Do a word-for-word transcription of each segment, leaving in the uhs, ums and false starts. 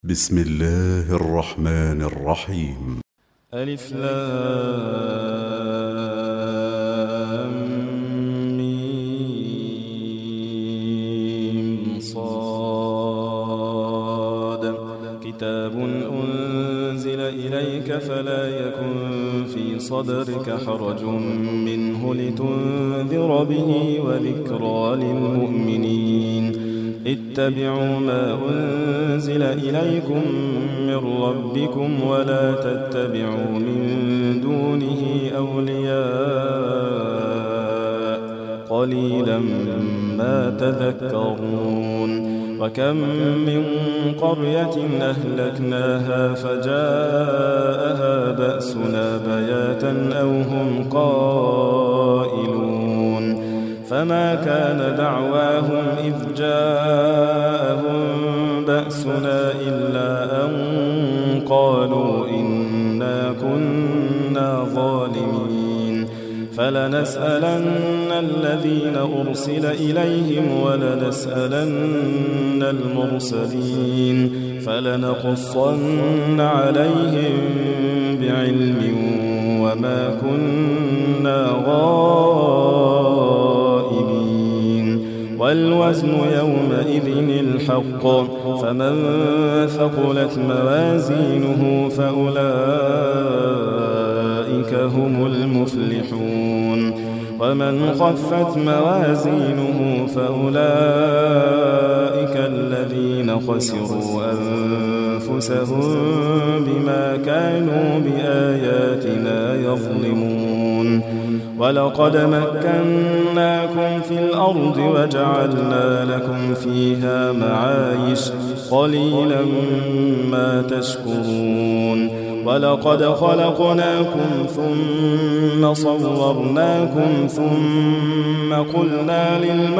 بسم الله الرحمن الرحيم. ألف لام ميم صاد كتاب أنزل إليك فلا يكن في صدرك حرج منه لتنذر به وذكرى للمؤمنين. اتبعوا ما أنزل إليكم من ربكم ولا تتبعوا من دونه أولياء قليلا ما تذكرون. وكم من قرية أهلكناها فجاءها بأسنا بياتا أو هم قائلون. فما كان دعواهم إذ جاءهم بأسنا إلا أن قالوا إنا كنا ظالمين. فلنسألن الذين أرسل إليهم ولنسألن المرسلين فلنقصن عليهم بعلم وما كنا غائبين. والوزن يومئذ الحق فمن ثقلت موازينه فأولئك هم المفلحون. ومن خفت موازينه فأولئك الذين خسروا أنفسهم بما كانوا بآياتنا يظلمون. ولقد مكناكم في الأرض وجعلنا لكم فيها معايش قليلا ما تشكرون. ولقد خلقناكم ثم صورناكم ثم قلنا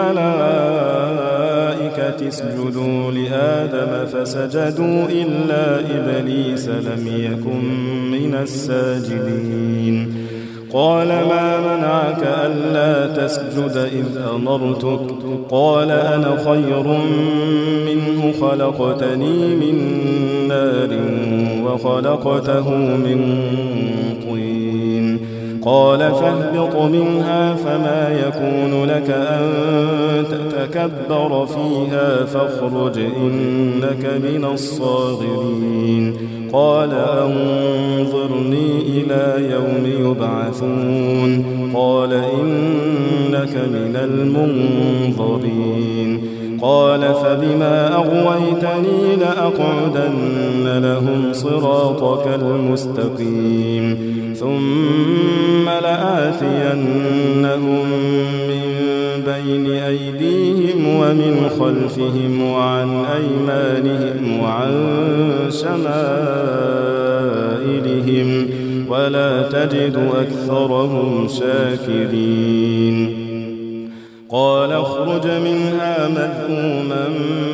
للملائكة اسجدوا لآدم فسجدوا إلا إبليس لم يكن من الساجدين. قال ما منعك ألا تسجد إذ أمرتك؟ قال أنا خير منه خلقتني من نار وخلقته من طين. قال فاهبط منها فما يكون لك أن تتكبر فيها فاخرج إنك من الصاغرين. قال أنظرني إلى يوم يبعثون. قال إنك من المنظرين. قال فبما أغويتني لأقعدن لهم صراطك المستقيم ثم لآتينهم من بين أيديهم ومن خلفهم وعن أيمانهم وعن شمائلهم ولا تجد أكثرهم شاكرين. قال اخرج منها مذءوما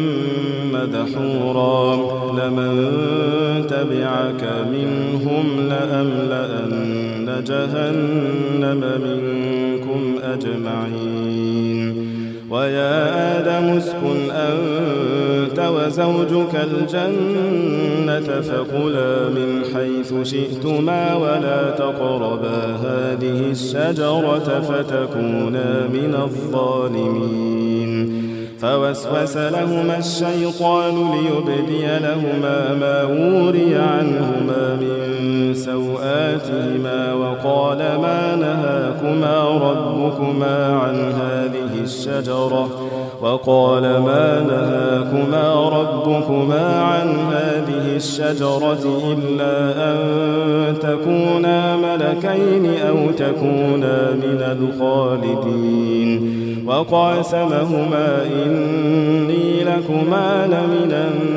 مدحورا لمن تبعك منهم لأملأن جهنم منكم أجمعين. ويا آدم اسكن أنت وزوجك الجنة فكلا من حيث شئتما ولا تقربا هذه الشجرة فتكونا من الظالمين. فوسوس لهما الشيطان ليبدي لهما ما وري عنهما من سوآتهما وقال ما نهاكما ربكما عن هذه الشجرة وقال ما نهاكما ربكما عن هذه الشجرة إلا أن تكونا ملكين أو تكونا من الخالدين. وقاسمهما إني لكما لمن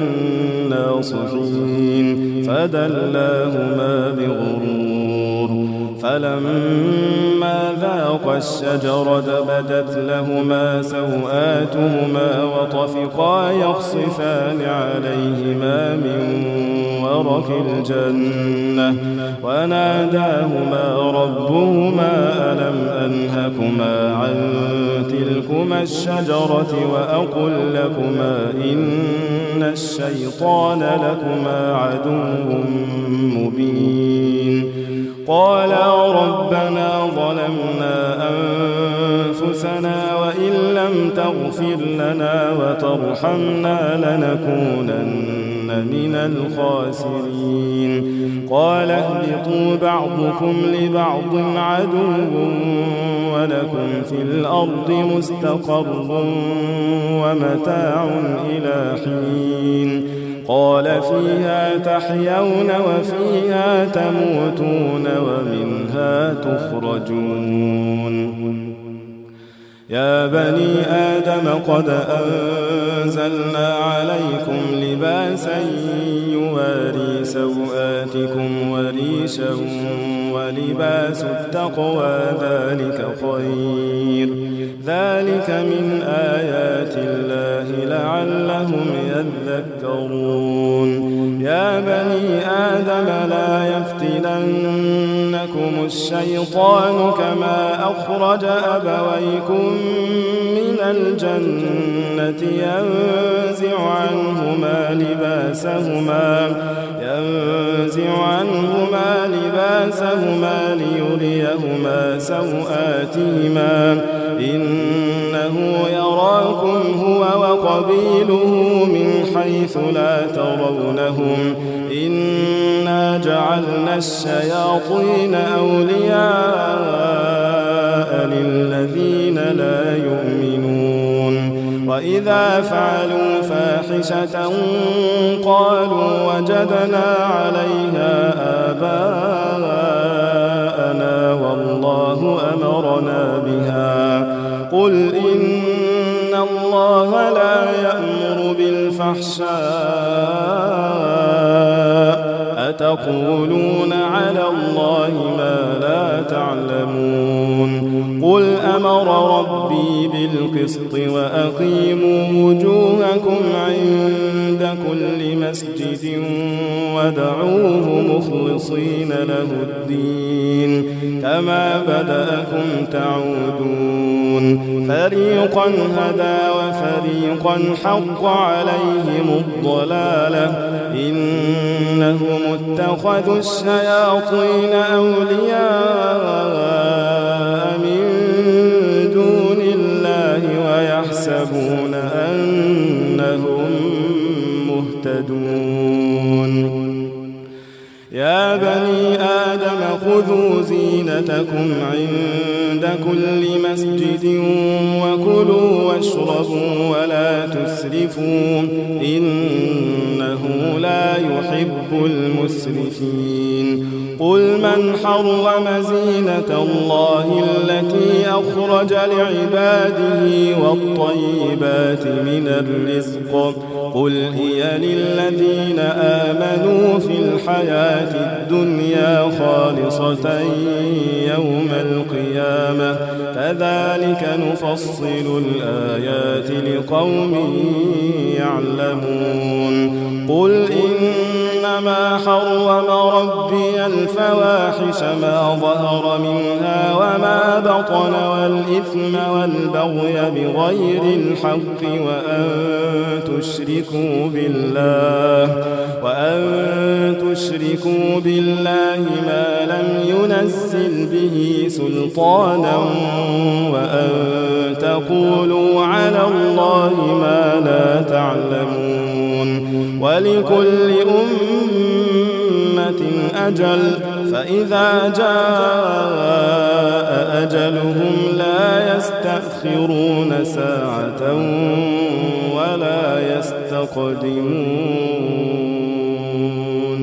الناصحين فدلاهما بغرور. فلما ذاقا الشجرة بدت لهما سوآتهما وطفقا يخصفان عليهما من ورث الجنة وناداهما ربهما ألم أنهكما عن تلكما الشجرة وأقل لكما إن الشيطان لكما عدو مبين قالا ربنا ظلمنا أنفسنا وإن لم تغفر لنا وترحمنا لنكونن من الخاسرين قال اهبطوا بعضكم لبعض عدو ولكم في الأرض مستقر ومتاع إلى حين قال فيها تحيون وفيها تموتون ومنها تخرجون يا بني آدم قد أنزلنا عليكم لباسا يواري سوآتكم وريشا ولباس التقوى ذلك خير ذلك من آيات الله لعلهم يذكرون يا بني آدم لا يفتننكم الشيطان كما أخرج أبويكم من الجنة ينزع عنهما لباسهما ينزع عنهما لباسهما ليريهما سوآتهما إنه يراكم هو وقبيله من حيث لا ترونهم إنا جعلنا الشياطين أولياء للذين لا يؤمنون وإذا فعلوا فاحشة قالوا وجدنا عليها آباءنا والله أمرنا بها قل إن الله لا يأمر بالفحشاء أتقولون على الله ما لا تعلمون قل أمر ربي بالقسط وأقيموا وجوهكم عند كل مسجد ودعوه مخلصين له الدين كما بدأكم تعودون فريقا هدى وفريقا حق عليهم الضلالة إنهم اتخذوا الشياطين أولياء من دون الله ويحسبون أنهم مهتدون يا بني آدم خذوا زينتكم عند كل مسجد وكلوا واشربوا ولا تسرفوا إنه لا يحب المسرفين قل من حرم زينة الله التي أخرج لعباده والطيبات من الرزق قل هي للذين آمنوا في الحياة الدنيا خالصة يوم القيامة كذلك نفصل الآيات لقوم يعلمون قل إنما حرم ربي الفواحش ما ظهر منها وما بطن والإثم والبغي بغير الحق وأن تشركوا بالله وأن تشركوا بالله ما لم ينزل به سلطانا وأن تقولوا على الله ما لا تعلمون ولكل أمة أجل فإذا جاء أجلهم لا يستأخرون ساعة ولا يستقدمون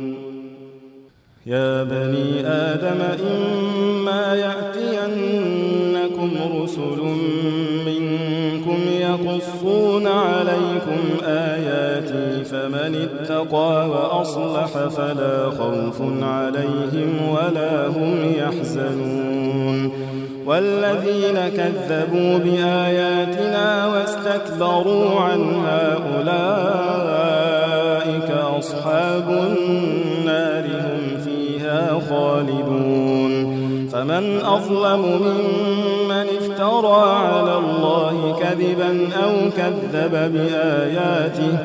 يا بني آدم إما يأتينكم رسل منكم يقصون عليكم آياتي فمن اتقى وأصلح فلا خوف عليهم ولا هم يحزنون والذين كذبوا بآياتنا واستكبروا عنها أولئك أولئك أصحاب النار هم فيها خالدون فمن أظلم ممن افترى على الله كذبا أو كذب بآياته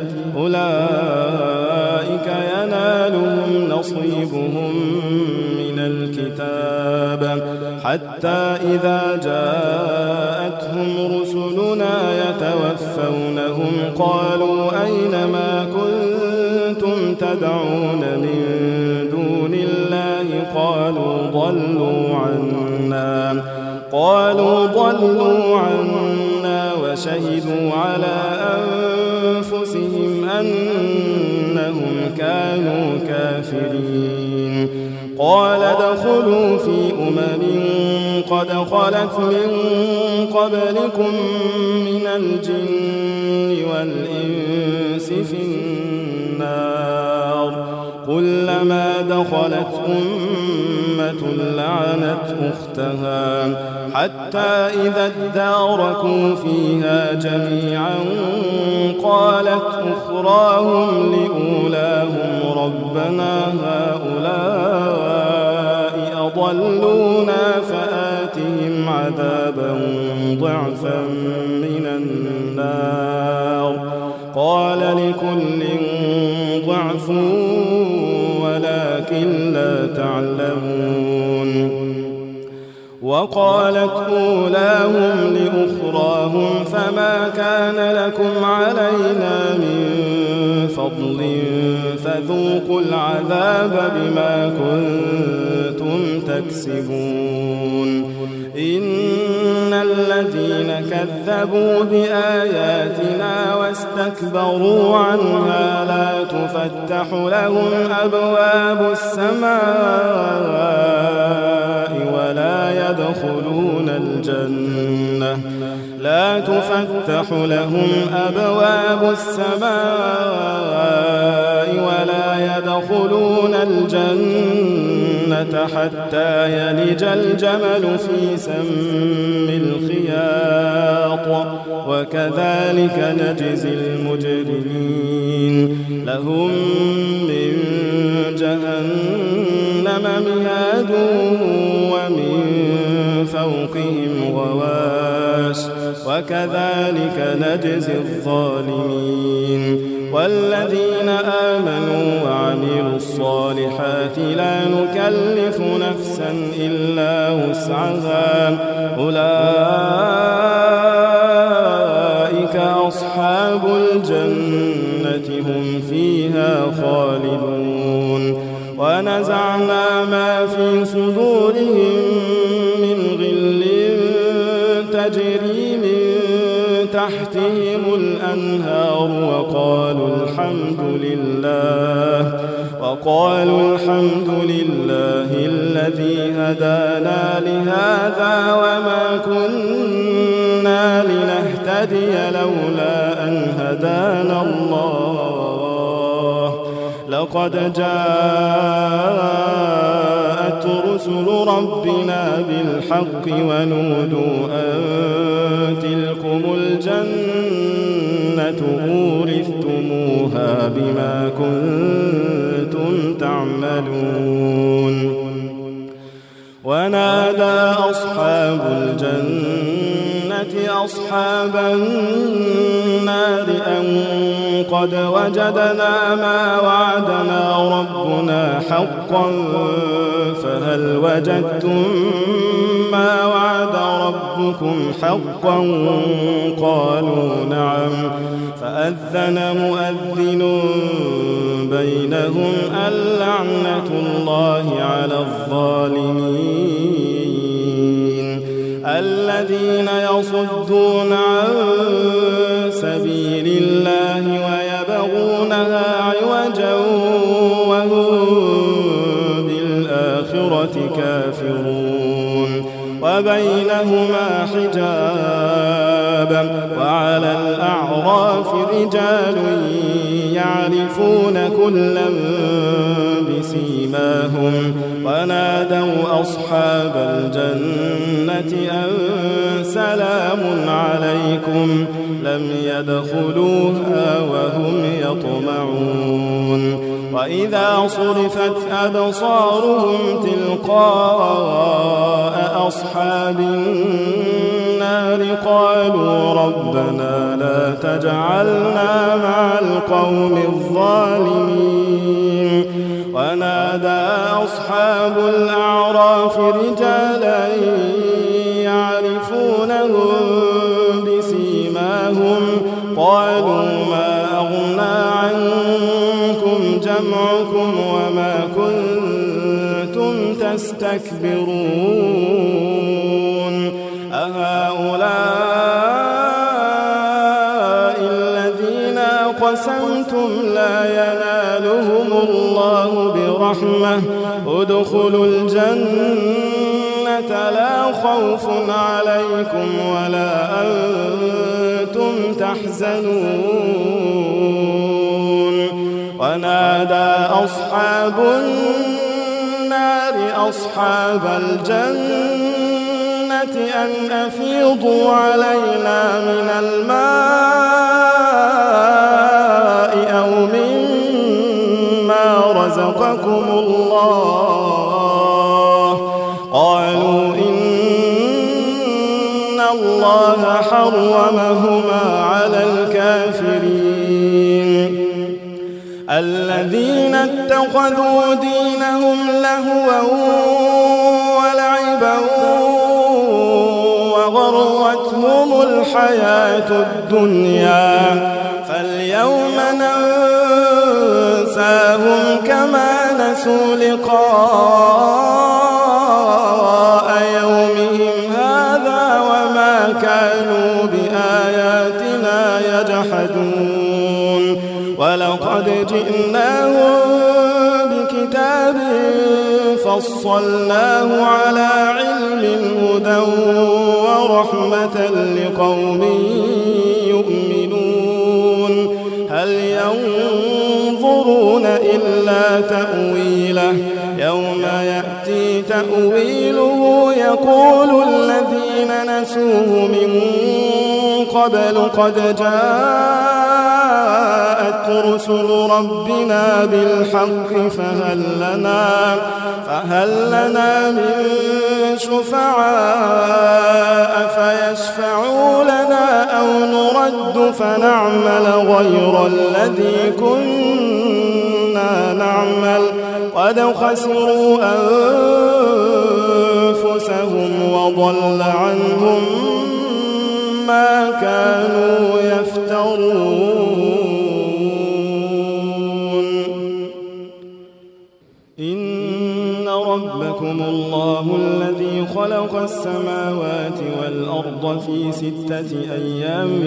أولئك ينالهم نصيبهم من الكتاب حتى إذا جاءتهم رسلنا يتوفونهم قالوا أين ما كنتم تدعون من دون الله قالوا ضلوا عنا قالوا ضلوا عنا وشهدوا على أنفسهم أنهم كانوا كافرين قال ادخلوا في أمم قد خلت من قبلكم من الجن والإنس في النار كلما دخلت أمة لعنت أختها حتى إذا اداركوا فيها جميعا قالت أخراهم لأولاهم ربنا هؤلاء أضلونا فآتهم عذابا ضعفا من النار قال لكل ضعف ولكن لا تعلمون وقالت أولاهم لأخراهم فما كان لكم علينا من فضل فذوقوا العذاب بما كنتم تكسبون إن الذين كذبوا بآياتنا واستكبروا عنها لا تفتح لهم أبواب السماء ولا يدخلون الجنة لا تفتح لهم أبواب السماء ولا يدخلون الجنة حتى يلج الجمل في سم الخياط وكذلك نجزي المجرمين لهم من جهنم مهاد ومن فوقهم غواش وكذلك نجزي الظالمين والذين آمنوا وعملوا الصالحات لا نكلف نفسا إلا وسعها أولئك أصحاب الجنة هم فيها خالدون ونزعنا ما في صدورهم من غل تجري من تحتهم الأنهار وقالوا الحمد لله وقالوا الحمد لله الذي هدانا لهذا وما كنا لنهتدي لولا أن هدانا الله لقد جاءت رسل ربنا بالحق ونودوا أن تلكم الجنة أورثتموها بما كنتم تعملون ونادى أصحاب الجنة أصحاب النار أن قد وجدنا ما وعدنا ربنا حقا فهل وجدتم ما وعد ربكم حقا قالوا نعم فأذن مؤذن بينهم اللعنة الله على الظالمين الذين يصدون عن سبيل الله ويبغونها عوجا وهم بالآخرة كافرون وبينهما حجاب وعلى الأعراف رجال يعرفون كلا بسيماهم ونادوا أصحاب الجنة أن سلام عليكم لم يدخلوها وهم يطمعون وإذا صرفت أبصارهم تلقاء أصحاب النار قالوا ربنا لا تجعلنا مع القوم الظالمين ونادى أصحاب الأعراف رجالا يعرفونهم بسيماهم قالوا ما أغنى عنكم جمعكم وما كنتم تستكبرون أهؤلاء الذين أقسمتم لا ينالهم الله برحمة ادخلوا الجنة لا خوف عليكم ولا أنتم تحزنون ونادى أصحاب النار أصحاب الجنة أن أفيضوا علينا من الماء أو مما رزقكم الله قالوا إن الله حرمهما على الكافرين الذين اتخذوا دينهم لهوا ولعبا وغرتهم الحياة الدنيا فاليوم ننساهم كما نسوا لقاء يومهم هذا وما كانوا بآياتنا يجحدون ولقد جئناهم بكتاب فصلناه على علم هدى ورحمة لقوم يؤمنون هل ينظرون إلا تأويله يوم يأتي تأويله يقول الذين نسوه من قبل قد جاءت رسل ربنا بالحق فهل لنا فهل لنا من شفعاء فيشفعوا لنا أو نرد فنعمل غير الذي كنا نعمل قد خسروا أنفسهم وضل عنهم ما كانوا يفترون إن ربكم الله الذي خلق السماوات والأرض في ستة أيام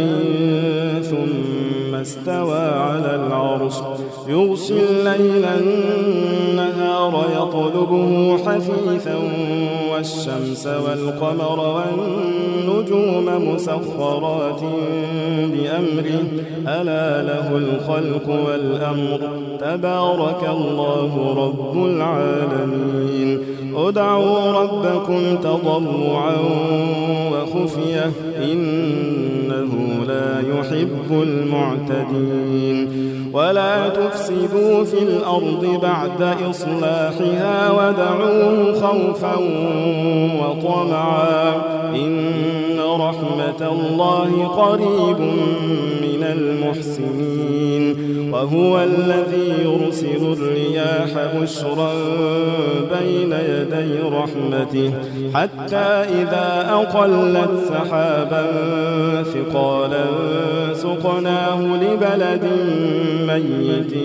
ثم استوى على العرش يغشي الليل النهار يطلبه حثيثا والشمس والقمر والنجوم مسخرات بأمره ألا له الخلق والأمر تبارك الله رب العالمين ادعوا ربكم تضرعا وخفية إنه لا يحب المعتدين ولا تفسدوا في الأرض بعد إصلاحها ودعوه خوفا وطمعا إن رحمة الله قريب من المحسنين وهو الذي يرسل الرياح بشرا بين يدي رحمته حتى إذا أقلت سحابا ثقالا سقناه لبلد ميت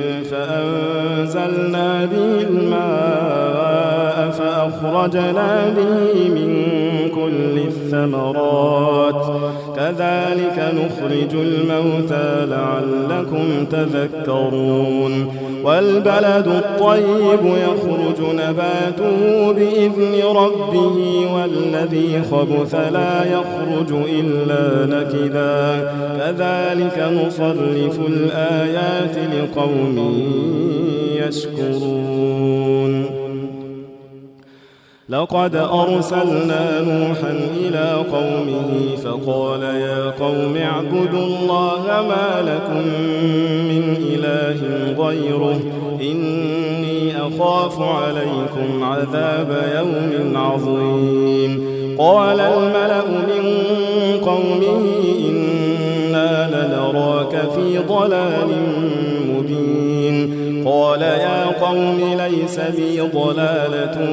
فأنزلنا به الماء فأخرجنا به من كل الثمرات كذلك نخرج الموتى لعلكم تذكرون والبلد الطيب يخرج نباته بإذن ربه والذي خبث لا يخرج إلا نكدا كذلك نصرف الآيات لقوم يشكرون لقد أرسلنا نوحا إلى قومه فقال يا قوم اعبدوا الله ما لكم من إله غيره إني أخاف عليكم عذاب يوم عظيم. قال الملأ من قومه إنا لنراك في ضلال مبين. قال يا قوم ليس بي ضلالة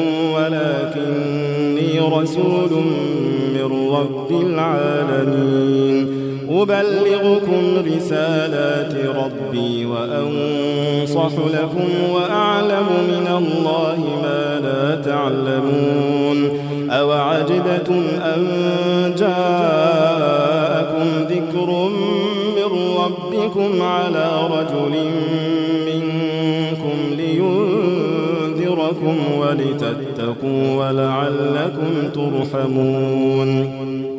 ولكني رسول من رب العالمين أبلغكم رسالات ربي وأنصح لكم وأعلم من الله ما لا تعلمون. أوعجبتم أن جاءكم ذكر من ربكم على رجل منكم لينذركم ولتتقوا ولعلكم ترحمون.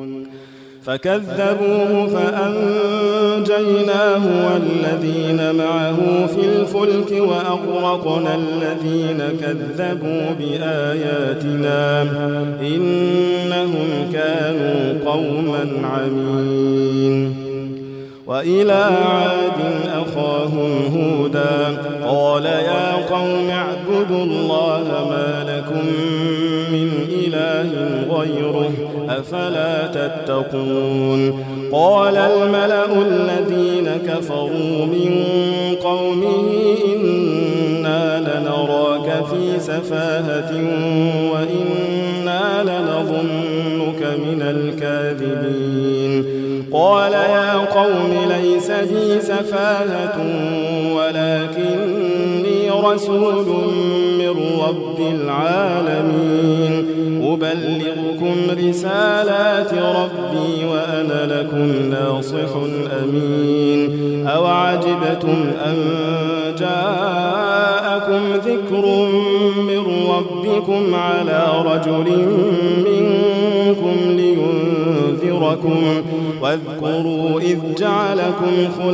فكذبوه فأنجيناه والذين معه في الفلك وأغرقنا الذين كذبوا بآياتنا إنهم كانوا قوما عمين. وإلى عاد أخاهم هودا قال يا قوم اعبدوا الله ما لكم من إله غيره أفلا تتقون. قال الملأ الذين كفروا من قومه إنا لنراك في سفاهة وإنا لنظنك من الكاذبين. قال يا قوم ليس بي سفاهة ولكني رسول من رب العالمين أبلغكم رسالات ربي وأنا لكم ناصح أمين. أوعجبتم أن جاءكم ذكر من ربكم على رجل منكم لينذركم واذكروا إذ جعلكم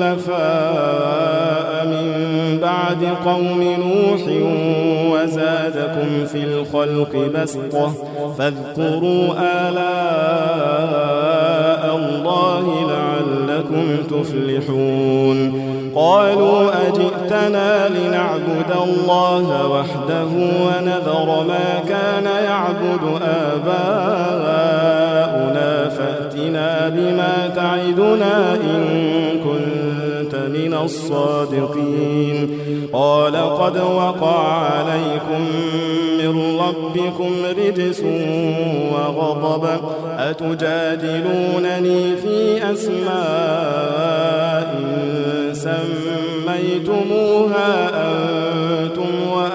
خلفاء من بعد قوم نوح وزادكم في الخلق بسطة فاذكروا آلاء الله لعلكم تفلحون. قالوا أجئتنا لنعبد الله وحده ونذر ما كان يعبد آباؤنا فأتنا بما تعدنا إن كنت من الصادقين. قال قد وقع عليكم من ربكم رجس وغضب أتجادلونني في أسماء سميتموها أنتم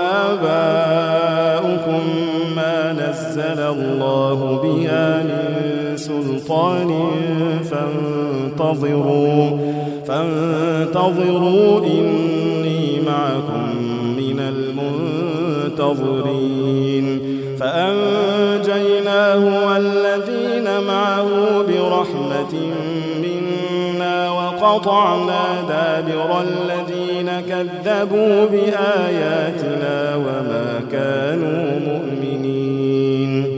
وآباؤكم ما نزل الله بها من سلطان فانتظروا فانتظروا إني معكم من المنتظرين. فأنجيناه والذين معه برحمة منا وقطعنا دابر الذين كذبوا بآياتنا وما كانوا مؤمنين.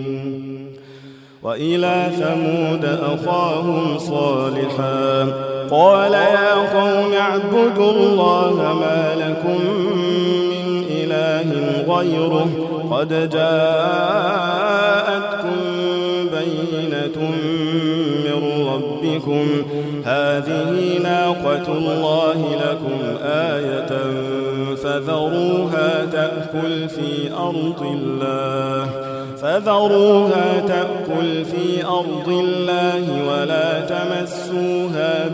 وإلى ثمود أخاهم صالحا قال يا قوم اعبدوا الله ما لكم من إله غيره قد جاءتكم بينة من ربكم هذه ناقة الله لكم آية فذروها تأكل في أرض الله فذروها تأكل في أرض الله ولا تمسوها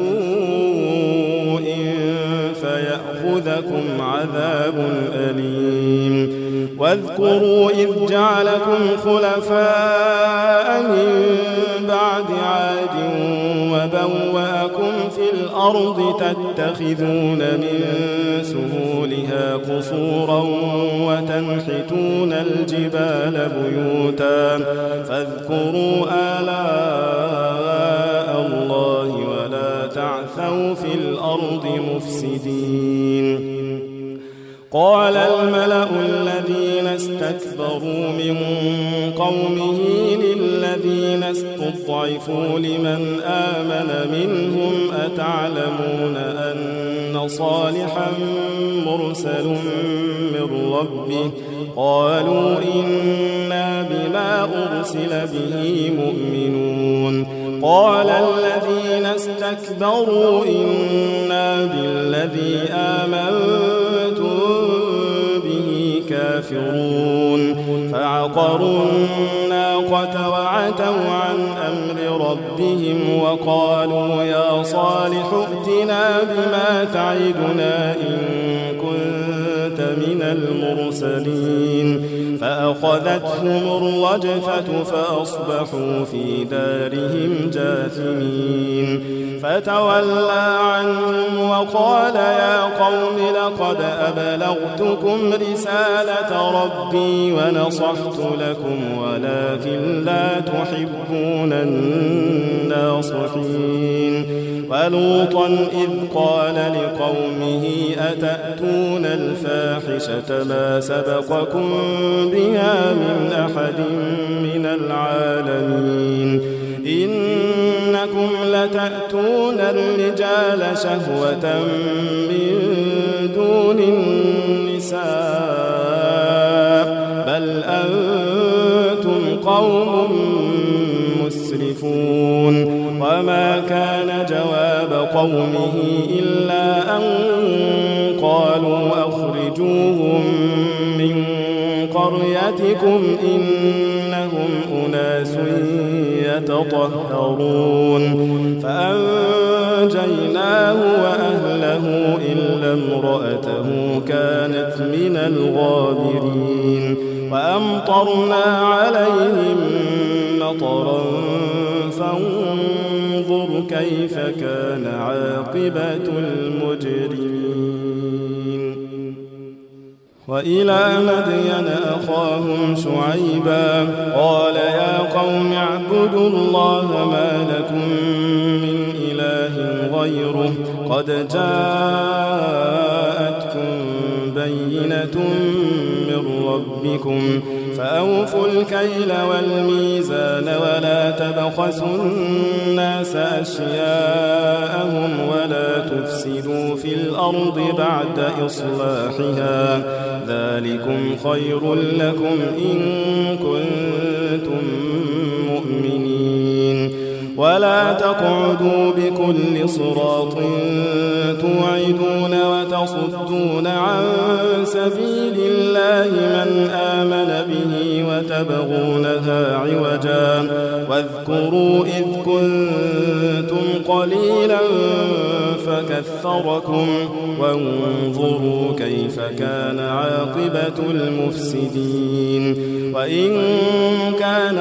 بسوء فيأخذكم عذاب أليم. واذكروا إذ جعلكم خلفاء من بعد عاد وبوأكم في الأرض تتخذون من سهولها قصورا وتنحتون الجبال بيوتا فاذكروا آلاء الله ولا تعثوا في الأرض مفسدين. قال الملأ الذين استكبروا من قومه للذين استضعفوا لمن آمن منهم أتعلمون أن صالحا مرسل من ربه قالوا إنا بما أرسل به مؤمنون قال الذين استكبروا إنا بالذي آمنتم به كافرون فعقروا الناقة وعتوا عن أمر ربهم وقالوا يا صالح ائتنا بما تعدنا إن كنت من المرسلين فأخذتهم الرجفة فأصبحوا في دارهم جاثمين فتولى عنهم وقال يا قوم لقد أبلغتكم رسالة ربي ونصحت لكم ولكن لا تحبون الناصحين ولوطا إذ قال لقومه أتأتون الفاحشة ما سبقكم بها من أحد من العالمين إنكم لتأتون الرجال شهوة من دون النساء بل أنتم قوم مسرفون وما كان جواب قومه إلا أن قالوا أخرجوهم من قريتكم إنهم أناس يتطهرون فأنجيناه وأهله إلا امرأته كانت من الغابرين وأمطرنا عليهم مطرا فانظر كيف كان عاقبة المجرمين وإلى مدين أخاهم شعيبا قال يا قوم اعبدوا الله ما لكم من إله غيره قد جاءتكم بينة من ربكم فأوفوا الكيل والميزان ولا تبخسوا الناس أشياءهم ولا تفسدوا في الأرض بعد إصلاحها ذلكم خير لكم إن كنتم مؤمنين ولا تقعدوا بكل صراط توعدون وتصدون عن سبيل الله من آمن به وتبغونها عوجا واذكروا إذ كنتم قليلا فكثركم وانظروا كيف كان عاقبة المفسدين وإن كان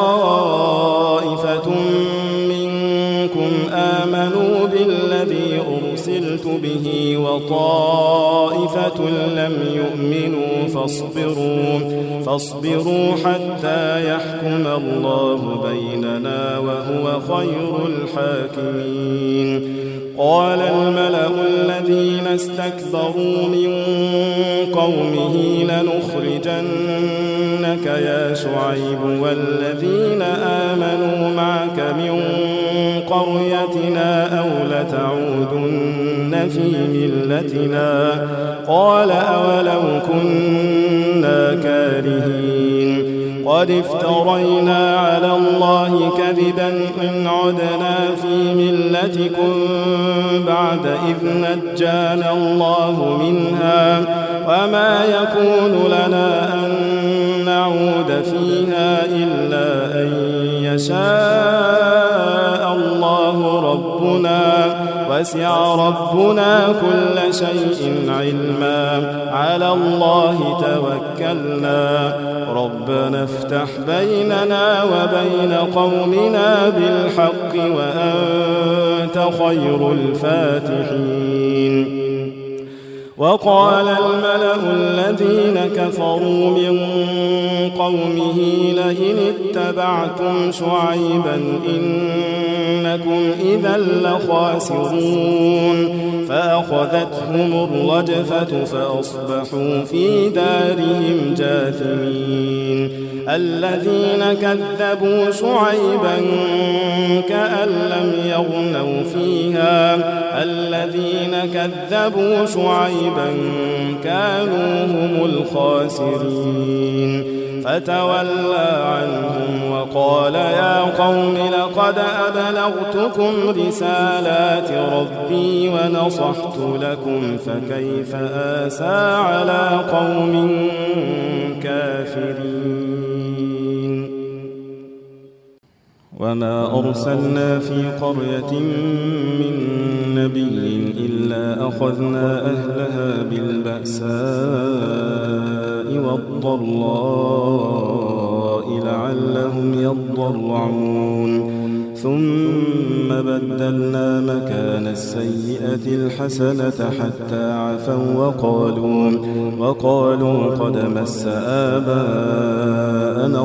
طائفة منكم آمنوا بالذي أرسلت به وطائفة لم يؤمنوا فاصبروا فاصبروا حتى يحكم الله بيننا وهو خير الحاكمين قال الملأ الذين استكبروا من قومه لنخرجنك يا شعيب والذين آمنوا معك من قريتنا أو لتعودن في ملتنا قال أولو كنا كارهين قد افترينا على الله كذبا إن عدنا في ملتكم بعد إذ نجانا الله منها وما يكون لنا أن نعود فيها إلا أن يشاء الله ربنا وسع ربنا كل شيء علما على الله توكلنا ربنا افتح بيننا وبين قومنا بالحق وأنت خير الفاتحين وقال الملأ الذين كفروا من قومه لئن اتبعتم شعيبا إن إنكم إذا لخاسرون فأخذتهم الرجفة فأصبحوا في دارهم جاثمين الذين كذبوا شعيبا كأن لم يغنوا فيها الذين كذبوا شعيبا كانوا هم الخاسرين فتولى عنهم وقال يا قوم لقد أبلغتكم رسالات ربي ونصحت لكم فكيف آسى على قوم كافرين وما أرسلنا في قرية من نبي إلا أخذنا أهلها بالبأساء والضراء لعلهم يضرعون ثم بدلنا مكان السيئة الحسنة حتى عفوا وقالوا, وقالوا قد مس آباءنا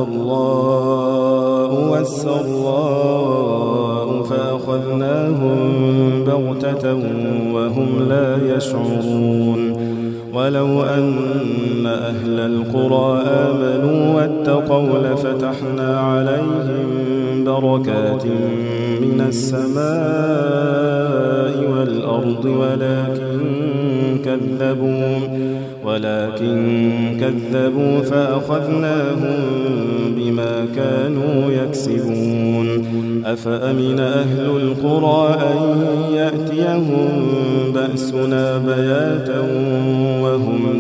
الضراء والسراء فأخذناهم بغتة وهم لا يشعرون ولو أن أهل القرى آمنوا واتقوا لفتحنا عليهم بركات من السماء والأرض ولكن كذبوا ولكن كذبوا فأخذناهم بما كانوا يكسبون أفأمن أهل القرى أن يأتيهم بأسنا بياتا وهم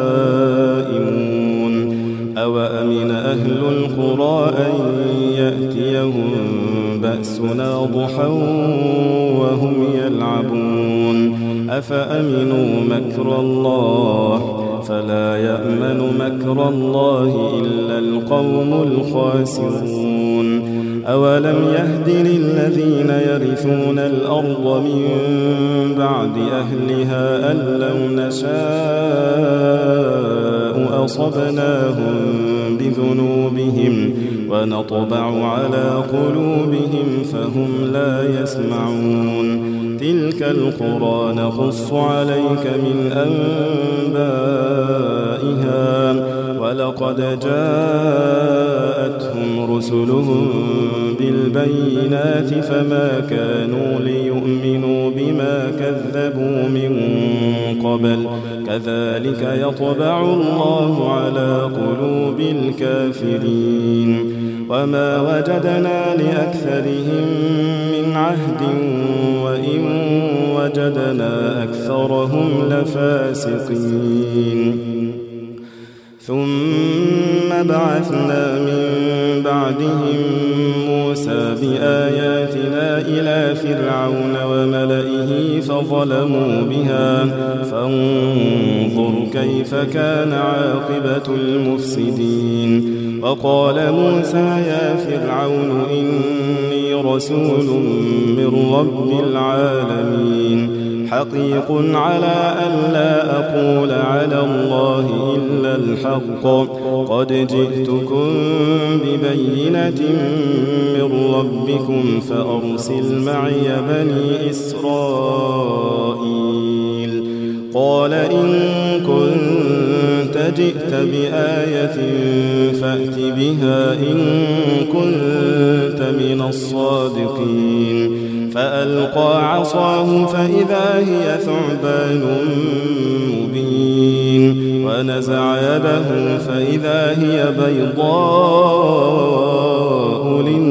نائمون أوأمن أهل القرى أن يأتيهم بأسنا ضحى وهم يلعبون أفأمنوا مكر الله فلا يأمن مكر الله إلا القوم الخاسرون أولم يهد للذين يرثون الأرض من بعد أهلها أن لو نشاء أصبناهم بذنوبهم ونطبع على قلوبهم فهم لا يسمعون تلك القرى نقص عليك من أنبائها ولقد جاءتهم رسلهم بالبينات فما كانوا ليؤمنوا بما كذبوا من قبل كذلك يطبع الله على قلوب الكافرين وما وجدنا لأكثرهم من عهد وإن وجدنا أكثرهم لفاسقين ثم بعثنا من بعدهم موسى بآياتنا إلى فرعون وملئه فظلموا بها فانظر كيف كان عاقبة المفسدين وقال موسى يا فرعون إني رسول من رب العالمين حقيق على أن لا أقول على الله إلا الحق قد جئتكم ببينة من ربكم فأرسل معي بني إسرائيل قال إن كنت جئت بآية فأت بها إن كنت من الصادقين فألقى عصاه فإذا هي ثعبان مبين ونزع يده فإذا هي بيضاء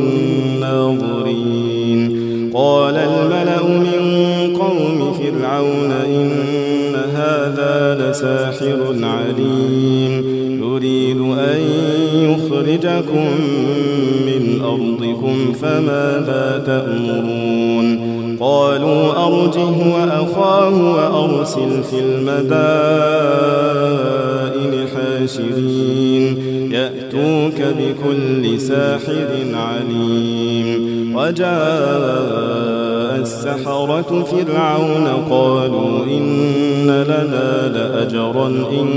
للناظرين قال الملأ من قوم فرعون إن هذا لساحر عليم يريد أن يخرجكم من أرضكم فماذا تأمرون قالوا أرجه وأخاه وأرسل في المدائن حاشرين يأتوك بكل ساحر عليم وجاء السحرة فرعون قالوا إن لنا لأجرا إن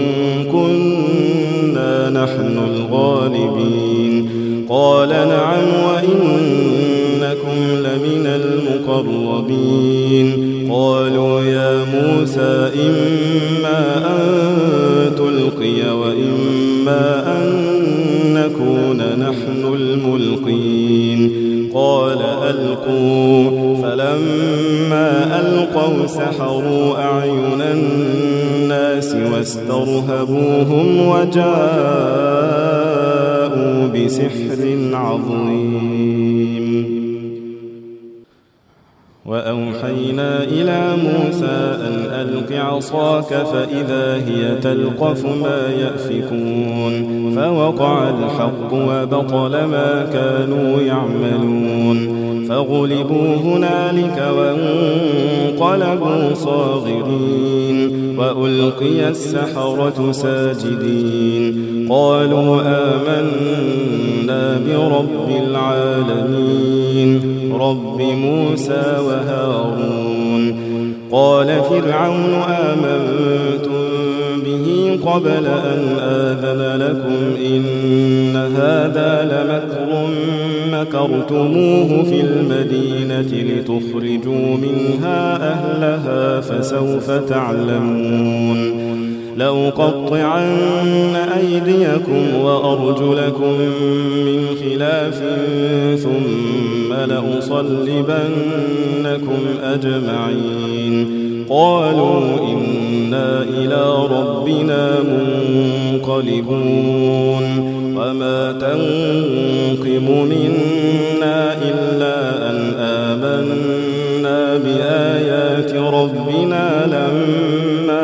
كنا نحن الغالبين قال نعم وإنكم لمن المقربين قالوا يا موسى إما أن تلقي وإما أن نكون نحن الملقين قال ألقوا فلما ألقوا سحروا أعين الناس واسترهبوهم وجاءوا بسحر عظيم وأوحينا إلى موسى أن ألق عصاك فإذا هي تلقف ما يأفكون فوقع الحق وبطل ما كانوا يعملون فغلبوا هنالك وانقلبوا صاغرين وألقي السحرة ساجدين قالوا آمنا برب العالمين رب موسى وهارون قال فرعون آمنتم به قبل أن آذن لكم إن هذا لمكر مكرتموه في المدينة لتخرجوا منها أهلها فسوف تعلمون لأقطعن أيديكم وأرجلكم من خلاف ثم لأصلبنكم أجمعين قالوا إنا إلى ربنا منقلبون وما تنقم منا إلا أن آمنا بآيات ربنا لما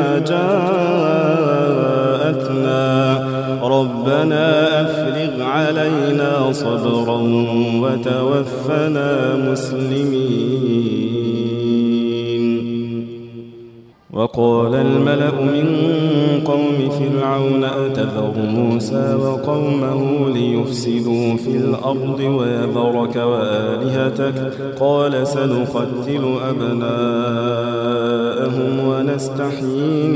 جاءتنا ربنا أفرغ علينا صبرا وتوفنا مسلمين وقال الملأ من قوم فرعون أتذر موسى وقومه ليفسدوا في الأرض ويذرك وآلهتك قال سنقتل أبناءهم ونستحيي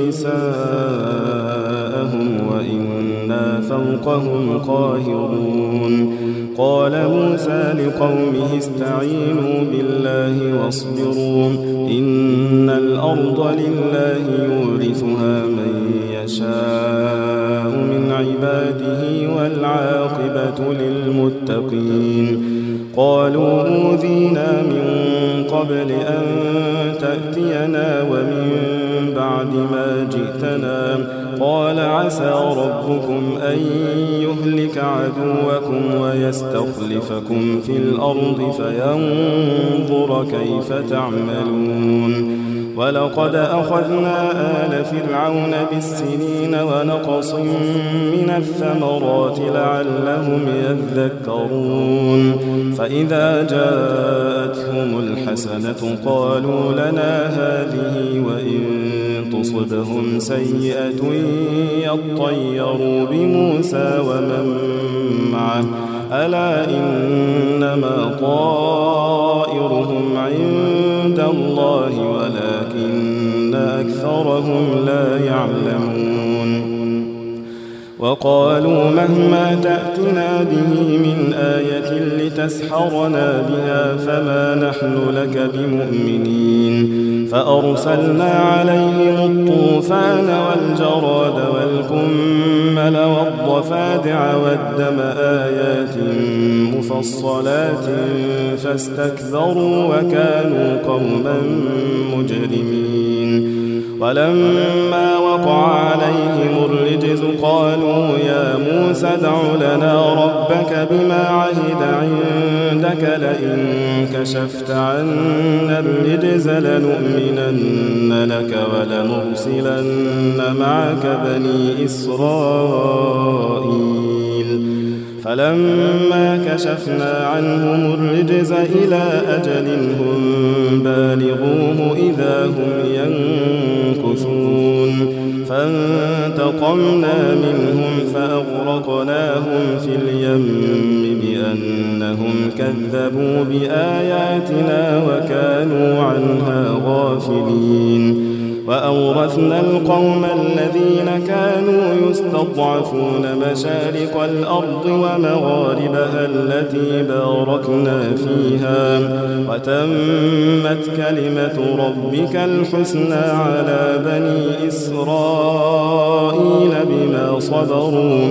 نساءهم وإنا فوقهم قاهرون قال موسى لقومه استعينوا بالله واصبروا إن الأرض لله يورثها من يشاء من عباده والعاقبة للمتقين قالوا أوذينا من قبل أن تأتينا ومن بعد ما جئتنا قال عسى ربكم أن يهلك عدوكم ويستخلفكم في الأرض فينظر كيف تعملون ولقد أخذنا آل فرعون بالسنين ونقص من الثمرات لعلهم يذكرون فإذا جاءتهم الحسنة قالوا لنا هذه وإن تصبهم سيئة يطيروا بموسى ومن معه ألا إنما طائرهم عند الله ولكن أكثرهم لا يعلمون وقالوا مهما تأتنا به من آية لتسحرنا بها فما نحن لك بمؤمنين فأرسلنا عليهم الطوفان والجراد والقمل والضفادع والدم آيات مفصلات فاستكبروا وكانوا قوما مجرمين ولما وقع عليهم الرجز قالوا يا موسى ادع لنا ربك بما عهد عندك لئن كشفت عنا الرجز لنؤمنن لك ولنرسلن معك بني إسرائيل فلما كشفنا عنهم الرجز إلى أجل هم بالغوه إذا هم ينكثون فانتقمنا منهم فأغرقناهم في اليم بأنهم كذبوا بآياتنا وكانوا عنها غافلين وأورثنا القوم الذين كانوا يستضعفون مشارق الأرض ومغاربها التي باركنا فيها وتمت كلمة ربك الحسنى على بني إسرائيل بما صبروا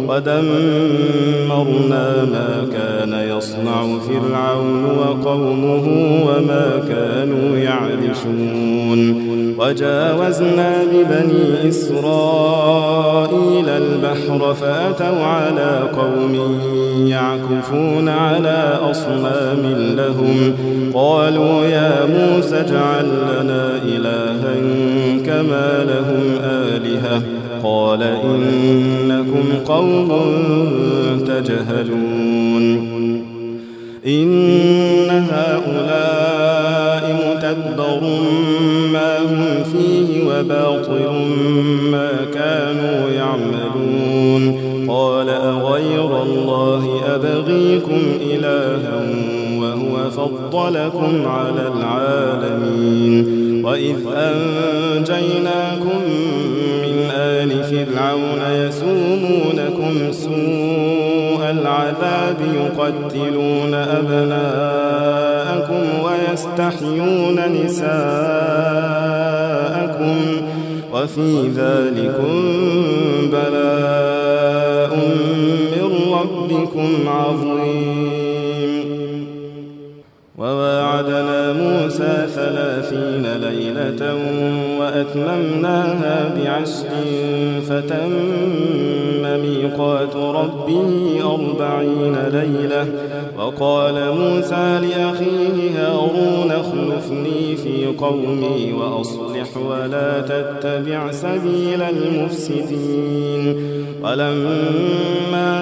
ودمرنا ما كان يصنع فرعون وقومه وما كانوا يعرشون وجاوزنا ببني إسرائيل البحر فأتوا على قوم يعكفون على أصنام لهم قالوا يا موسى اجعل لنا إلها كما لهم آلهة قال إنكم قوم تجهلون إن هؤلاء متبر ما هم فيه وباطل ما كانوا يعملون قال أغير الله أبغيكم إلها وهو فضلكم على العالمين وإذ أنجيناكم من آل فرعون يسومونكم سوء العذاب يقتلون أبناءكم ويستحيون نساءكم وفي ذلكم بلاء من ربكم عظيم وواعدنا موسى ثلاثين ليلة وأتممناها بعشر فتم ميقات ربه أربعين ليلة وقال موسى لأخيه هارون اخلفني في قومي وأصلح ولا تتبع سبيل المفسدين ولما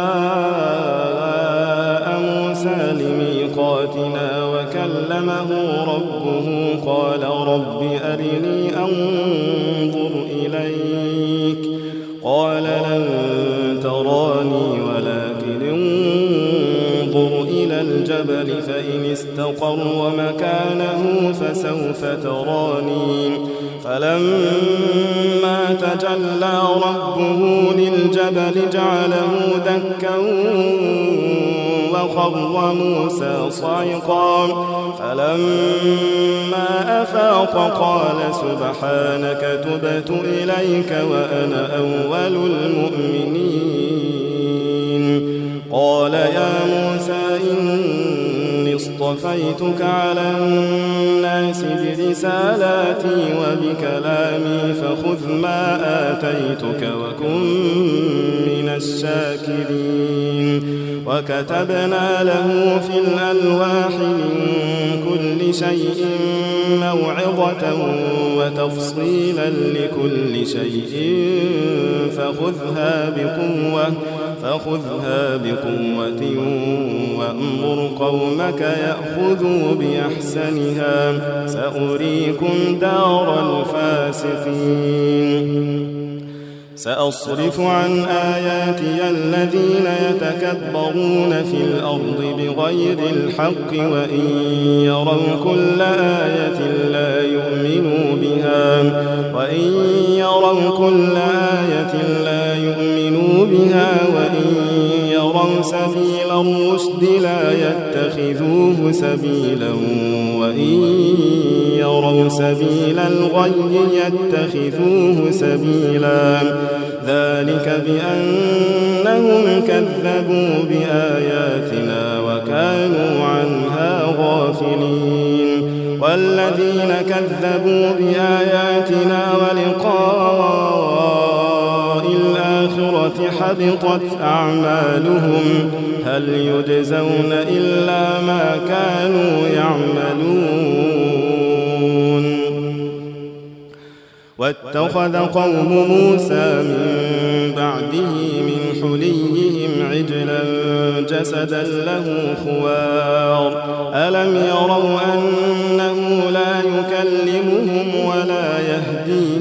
جاء موسى لميقاتنا وكلمه ربه قال رب أرني أنظر إليك قال لن تراني ولكن انظر إلى الجبل فإن استقر مكانه فسوف تراني فلما تجلى ربه للجبل جعله دكا وخر موسى صعقا فلما أفاق قال سبحانك تبت إليك وأنا أول المؤمنين قال يا موسى إني اصطفيتك على الناس برسالاتي وبكلامي فخذ ما آتيتك وكن من الشاكرين وكتبنا له في الألواح من كل شيء موعظة وتفصيلا لكل شيء فخذها بقوة فخذها بقوة وأمر قومك يأخذوا بأحسنها سأريكم دار الفاسقين سأصرف عن آياتي الذين يتكبرون في الأرض بغير الحق وإن يروا كل آية لا يؤمنوا بها وإن يروا كل آية لا يؤمنوا بها وإن يروا سبيل الرشد لا يتخذوه سبيلا وإن يروا سبيل الغي يتخذوه سبيلا ذلك بأنهم كذبوا بآياتنا وكانوا عنها غافلين والذين كذبوا بآياتنا ولقاء الآخرة حبطت أعمالهم هل يجزون إلا ما كانوا يعملون واتخذ قوم موسى من بعده من حليهم عجلا جسدا له خوار ألم يروا أنه لا يكلمهم ولا يهديهم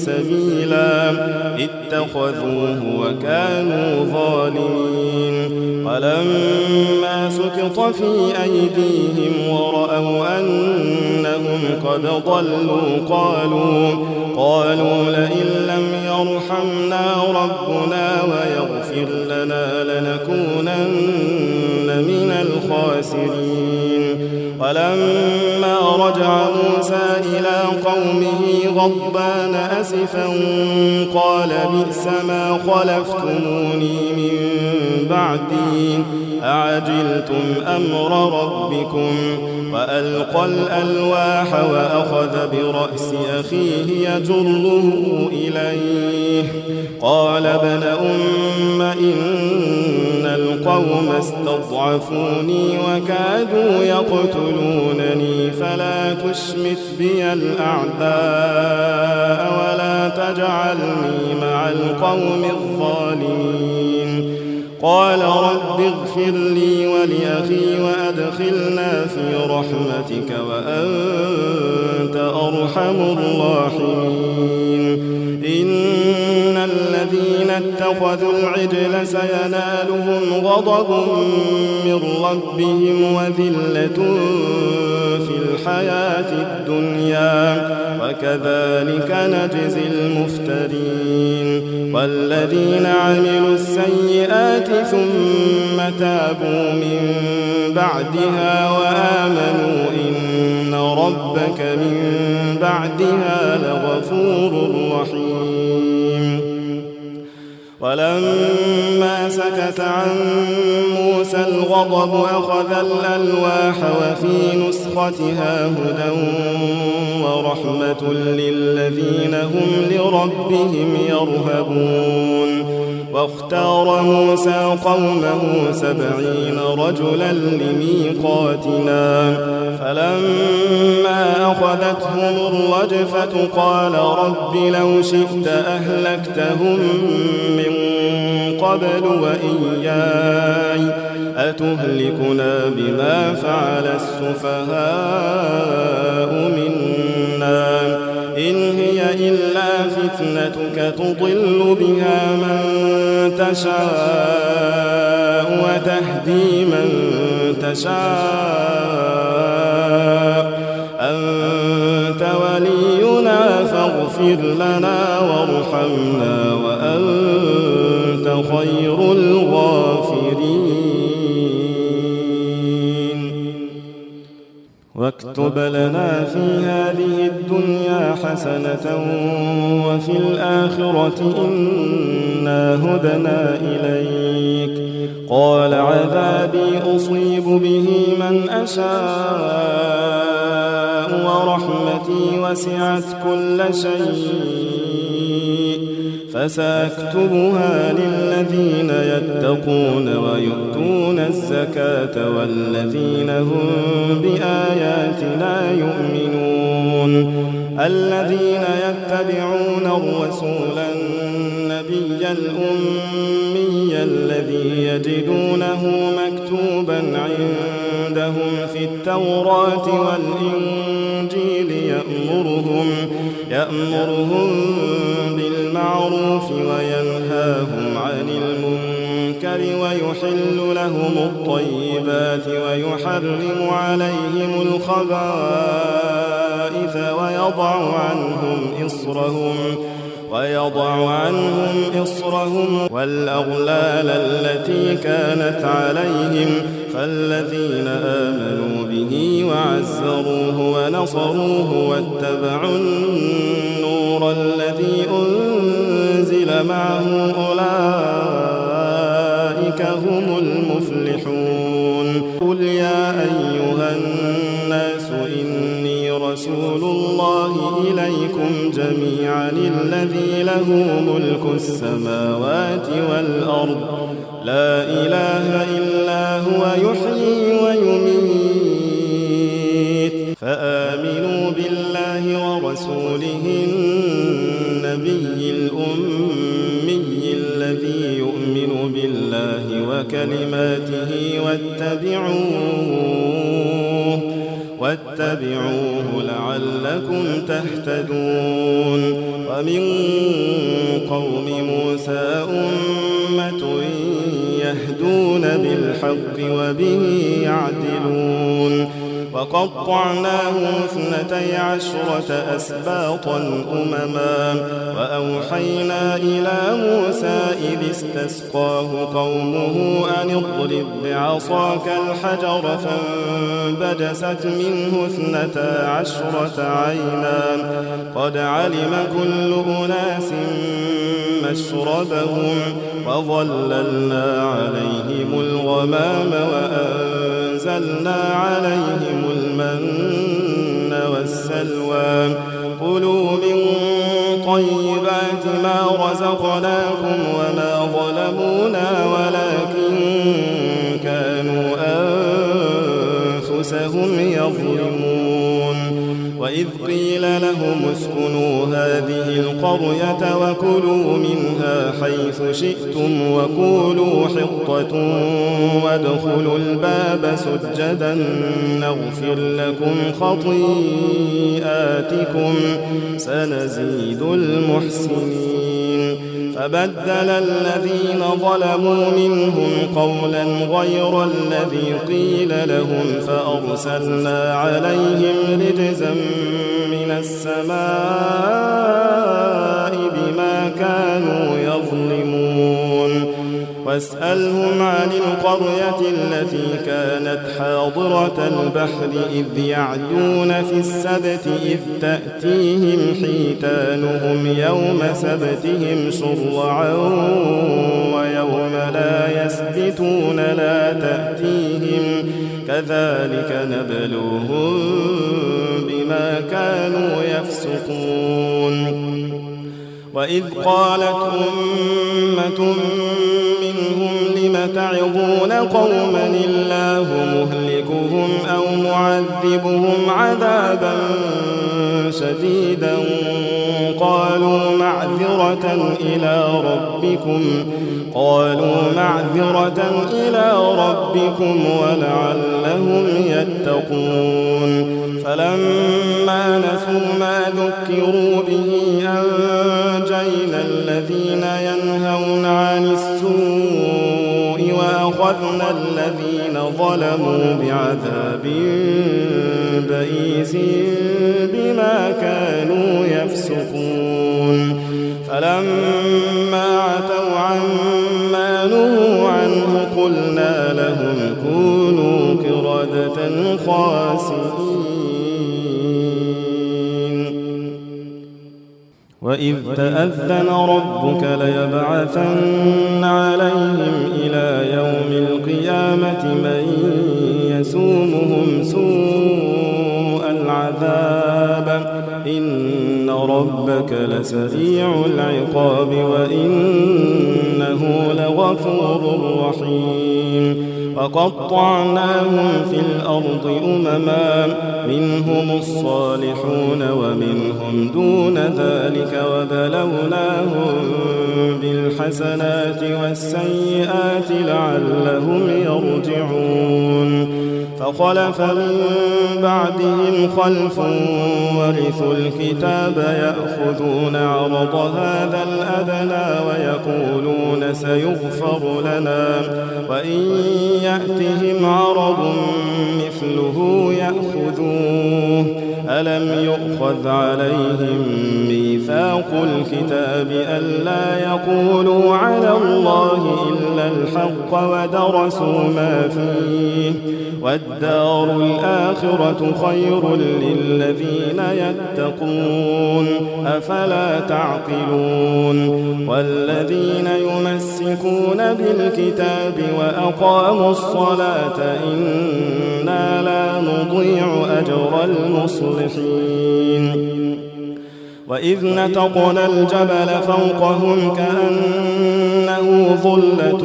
سبيلا اتخذوه وكانوا ظالمين ولما سقط في أيديهم ورأوا أنهم قد ضلوا قالوا قالوا لئن لم يرحمنا ربنا ويغفر لنا لنكونن من الخاسرين ولما رجع موسى إلى قومه غضبان أسفا قال بئس ما خلفتموني من بعدي أعجلتم أمر ربكم وألقى الألواح وأخذ برأس أخيه يجره إليه قال ابن أم إن القوم استضعفوني وكادوا يقتلونني فلا تشمت بي الأعداء ولا تجعلني مع القوم الظالمين قال رب اغفر لي ولأخي وأدخلنا في رحمتك وأنت أرحم الراحمين إن الذين اتخذوا العجل سينالهم غضب من ربهم وذلة في الحياة الدنيا وكذلك نجزي المفترين والذين عملوا السيئات ثم تابوا من بعدها وآمنوا إن ربك من بعدها لغفور رحيم ولما سكت عن موسى الغضب أخذ الألواح وفي نسختها هدى ورحمة للذين هم لربهم يرهبون واختار موسى قومه سبعين رجلا لميقاتنا فلما أخذتهم الرجفة قال رب لو شئت أهلكتهم من قبل وإياي أتهلكنا بما فعل السفهاء منا إن هي إلا فتنتك تضل بها من تشاء وتهدي من تشاء أنت ولينا فاغفر لنا وارحمنا وأنت خير الغافرين واكتب لنا في هذه الدنيا حسنة وفي الآخرة إنا هدنا إليك قال عذابي أصيب به من أشاء ورحمتي وسعت كل شيء فسأكتبها للذين يتقون ويؤتون الزكاة والذين هم بآياتنا يؤمنون الذين يتبعون الرسول النبي الأمي الذي يجدونه مكتوبا عندهم في التوراة والإنجيل يأمرهم يأمرهم بالمعروف وينهاهم عن المنكر ويحل لهم الطيبات ويحرم عليهم الخبائث ويضع عنهم إصرهم ويضع عنهم إصرهم والأغلال التي كانت عليهم فالذين آمنوا به وعزروه ونصروه واتبعوا النور الذي أنزل معه أولئك هم المفلحون قل يا أيها الناس إني رسول الله إليكم جميعا الذي له ملك السماوات والأرض لا إله إلا هو يحيي ويميت فآمنوا بالله ورسوله النبي الأمي الذي يؤمن بالله وكلماته واتبعوه واتبعوه لعلكم تهتدون ومن قوم موسى أمة يهدون بالحق وبه يعدلون وقطعناهم اثنتي عشرة أسباطا أمما وأوحينا إلى موسى إذ استسقاه قومه أن اضرب بعصاك الحجر فانبجست منه اثنتا عشرة عينا قد علم كل أناس مشربهم وظللنا عليهم الغمام وأنزلنا عليهم المن والسلوى كلوا من طيبات ما رزقناكم وما ظلمونا ولكن كانوا أنفسهم يظلمون وإذ قيل لهم اسكنوا هذه القرية وكلوا منها حيث شئتم وقولوا حطة وادخلوا الباب سجدا نغفر لكم خطيئاتكم سنزيد المحسنين فبدل الذين ظلموا منهم قولا غير الذي قيل لهم فأرسلنا عليهم رجزا من السماء بما كانوا يظلمون واسألهم عن القرية التي كانت حاضرة البحر إذ يعدون في السبت إذ تأتيهم حيتانهم يوم سبتهم شرعا ويوم لا يسبتون لا تأتيهم كذلك نبلوهم بما كانوا يفسقون وإذ قالت أمة منهم لم تعظون قوما الله مهلكهم أو معذبهم عذابا شديدا قالوا معذرة إلى ربكم قالوا معذرة إلى ربكم ولعلهم يتقون فلما نسوا ما ذكروا به أنجينا الذين ينهون عن السوء وأخذنا الذين ظلموا بعذاب بئيس بما كانوا يفسقون فلما عتوا عما نهوا عنه قلنا لهم كونوا قردة خاسئين وإذ تأذن ربك ليبعثن عليهم إلى يوم القيامة من يسومهم سوء العذاب إن ربك لسريع العقاب وإنه لغفور رحيم وقطعناهم في الأرض أمما منهم الصالحون ومنهم دون ذلك وبلوناهم بالحسنات والسيئات لعلهم يرجعون فخلف من بعدهم خلف ورثوا الكتاب يأخذون عرض هذا الأدنى ويقولون سيغفر لنا وإن يأتهم عرض مثله يأخذوه ألم يؤخذ عليهم ميثاق الكتاب ألا يقولوا على الله إلا الحق ودرسوا ما فيه والدار الآخرة خير للذين يتقون أفلا تعقلون والذين يمسكون بالكتاب وأقاموا الصلاة إنا لا نضيع أجر المصلحين وإذ نتقنا الجبل فوقهم كأنه ظلة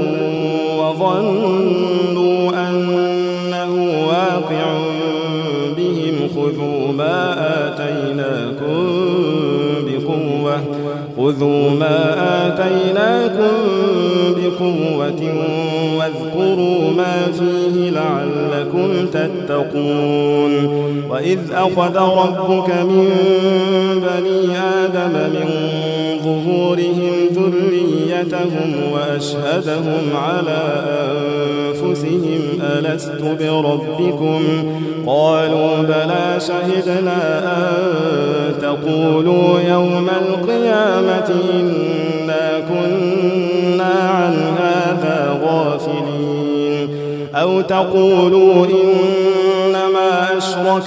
وظنوا أنه واقع بهم خذوا ما آتيناكم بقوة خذوا ما آتيناكم قوة واذكروا ما فيه لعلكم تتقون. وإذ أخذ ربك من بني آدم من ظهورهم ذريتهم وأشهدهم على أنفسهم ألست بربكم قالوا بلى شهدنا أن تقولوا يوم القيامة إنا كنا عن هذا غافلين أو تقولوا إنما أشرك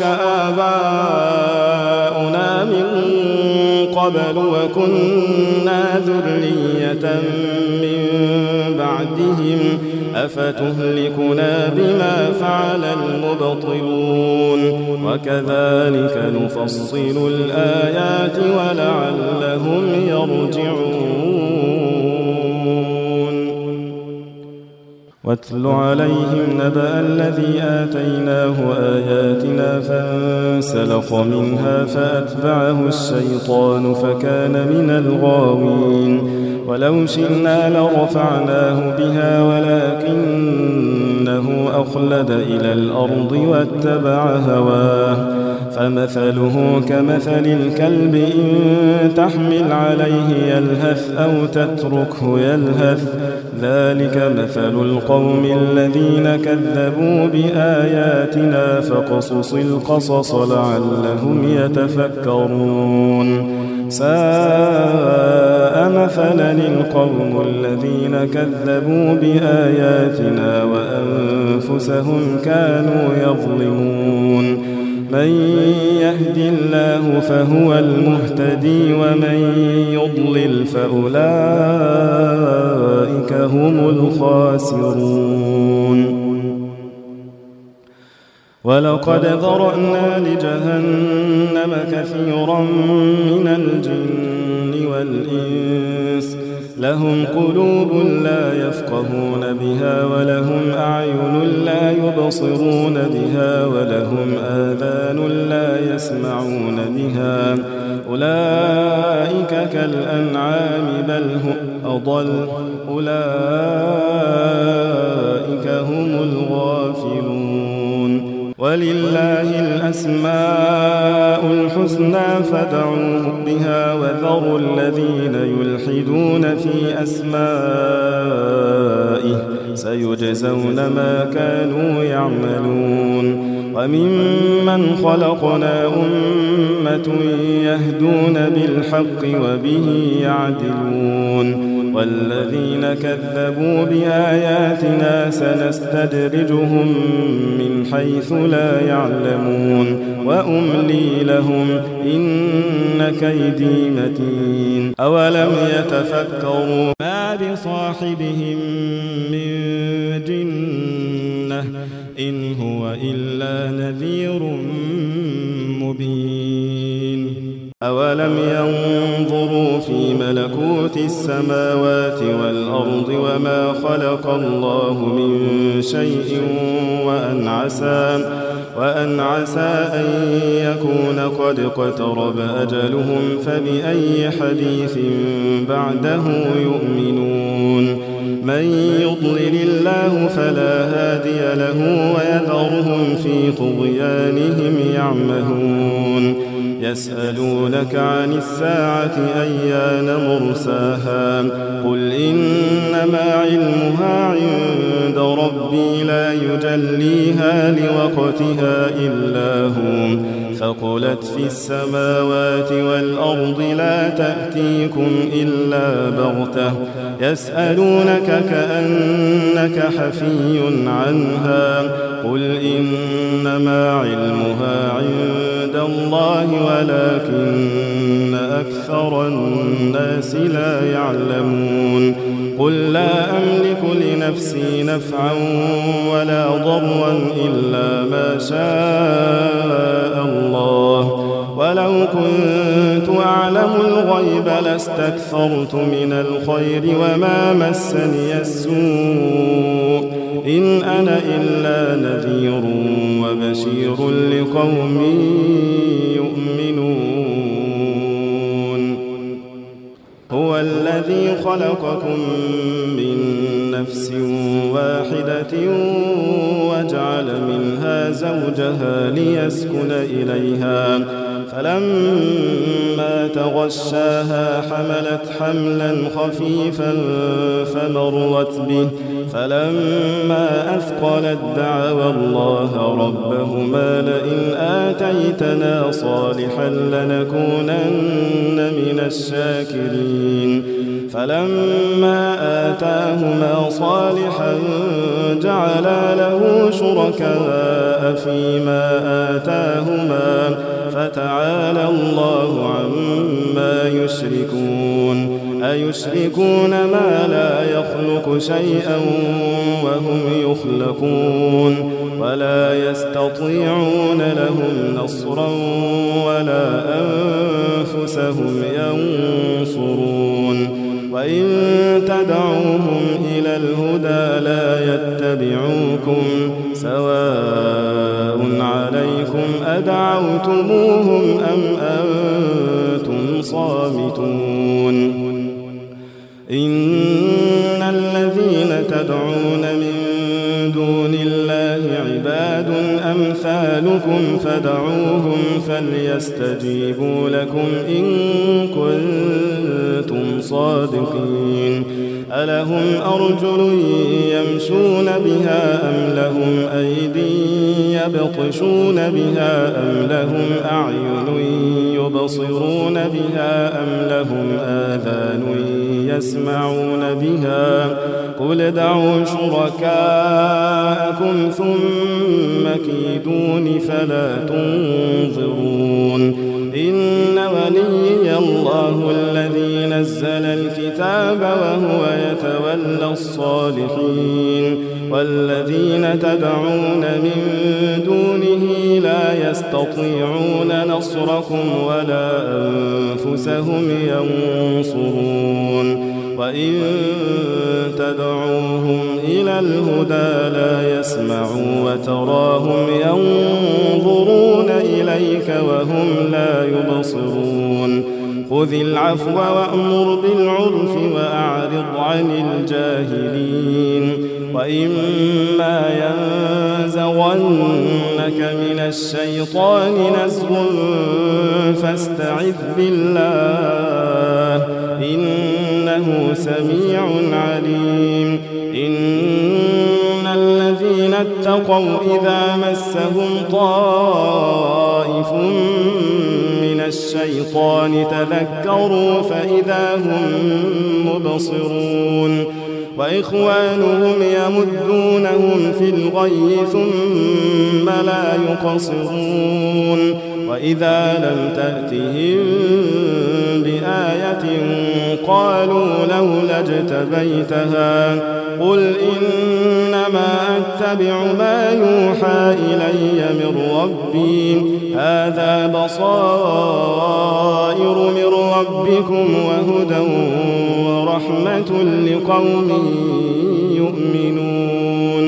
آباؤنا من قبل وكنا ذرية من بعدهم أفتهلكنا بما فعل المبطلون وكذلك نفصل الآيات ولعلهم يرجعون. واتل عليهم نبأ الذي آتيناه آياتنا فانسلخ منها فأتبعه الشيطان فكان من الغاوين. ولو شئنا لرفعناه بها ولكنه أخلد إلى الأرض واتبع هواه فمثله كمثل الكلب إن تحمل عليه يلهث أو تتركه يلهث ذلك مثل القوم الذين كذبوا بآياتنا فقصص القصص لعلهم يتفكرون. ساء مثلا القوم الذين كذبوا بآياتنا وأنفسهم كانوا يظلمون. من يهد الله فهو المهتدي ومن يضلل فأولئك هم الخاسرون. ولقد ذرأنا لجهنم كثيرا من الجن والإنس لهم قلوب لا يفقهون بها ولهم أعين لا يبصرون بها ولهم آذان لا يسمعون بها أولئك كالأنعام بل هم أضل أولئك هم الغافلون. ولله الأسماء الحسنى فادعوه بها وذروا الذين يلحدون في أسمائه سيجزون ما كانوا يعملون. وممن خلقنا أمة يهدون بالحق وبه يعدلون. والذين كذبوا بآياتنا سنستدرجهم من حيث لا يعلمون وأملي لهم إن كيدي متين. أولم يتفكروا ما بصاحبهم من جنة إن هو إلا نذير مبين. أولم ينظروا في ملكوت السماوات والأرض وما خلق الله من شيء وأن عسى, وأن عسى أن يكون قد اقترب أجلهم فبأي حديث بعده يؤمنون. من يضلل الله فلا هادي له ويذرهم في طغيانهم يعمهون. يسألونك عن الساعة أيان مرساها قل إنما علمها عند ربي لا يجليها لوقتها إلا هو ثقلت في السماوات والأرض لا تأتيكم إلا بغتة يسألونك كأنك حفي عنها قل إنما علمها عند الله ولكن أكثر الناس لا يعلمون. قل لا أملك لنفسي نفعا ولا ضرا إلا ما شاء الله ولو كنت أعلم الغيب لاستكثرت من الخير وما مسني السوء إن أنا إلا نذير وبشير لقوم يؤمنون. هو الذي الذي خلقكم من نفس واحدة وجعل منها زوجها ليسكن إليها فلما تغشاها حملت حملا خفيفا فمرت به فلما أثقلت دعوا الله ربهما لئن آتيتنا صالحا لنكونن من الشاكرين فلما آتاهما صالحا جعلا له شركاء فيما آتاهما فتعالى الله عما يشركون أيشركون ما لا يخلق شيئا وهم يخلقون ولا يستطيعون لهم نصرا ولا أنفسهم ينصرون وإن تدعوهم إلى الهدى لا يتبعوكم سواء عليكم أدعوتموهم أم أنتم صامتون إن الذين تدعون من دون الله عباد أمثالكم فدعوهم فليستجيبوا لكم إن كنتم صادقين ألهم أرجل يمشون بها أم لهم أيدي يبطشون بها أم لهم أعين يبصرون بها أم لهم آذان يسمعون بها قل ادعوا شركاءكم ثم كيدون فلا تنظرون إن وليي الله الذي نزل الكتاب وهو يتولى الصالحين والذين تدعون من دونه لا يستطيعون نصركم ولا أنفسهم ينصرون وإن تدعوهم إلى الهدى لا يسمعوا وتراهم ينظرون إليك وهم لا يبصرون خذ العفو وأمر بالعرف وأعرض عن الجاهلين وإما ينزغنك من الشيطان نزغ فاستعذ بالله إنه سميع عليم إن الذين اتقوا إذا مسهم طائف من الشيطان تذكروا فإذا هم مبصرون وإخوانهم يمدونهم في الغي ثم لا يقصرون وإذا لم تأتهم بآية قالوا لولا اجتبيتها قل إنما أتبع ما يوحى إلي من ربي هذا بصائر من ربكم وهدى ورحمة لقوم يؤمنون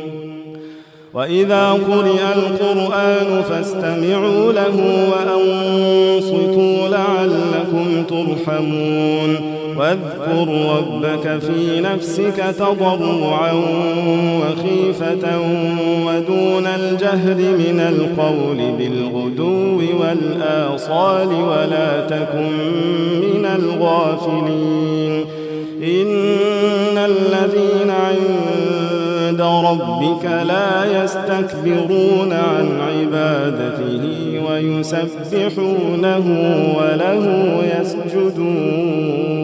وإذا قرئ القرآن فاستمعوا له وأنصتوا لعلكم ترحمون واذكر ربك في نفسك تضرعا وخيفة ودون الجهر من القول بالغدو والآصال ولا تكن من الغافلين إن الذين عند ربك لا يستكبرون عن عبادته ويسبحونه وله يسجدون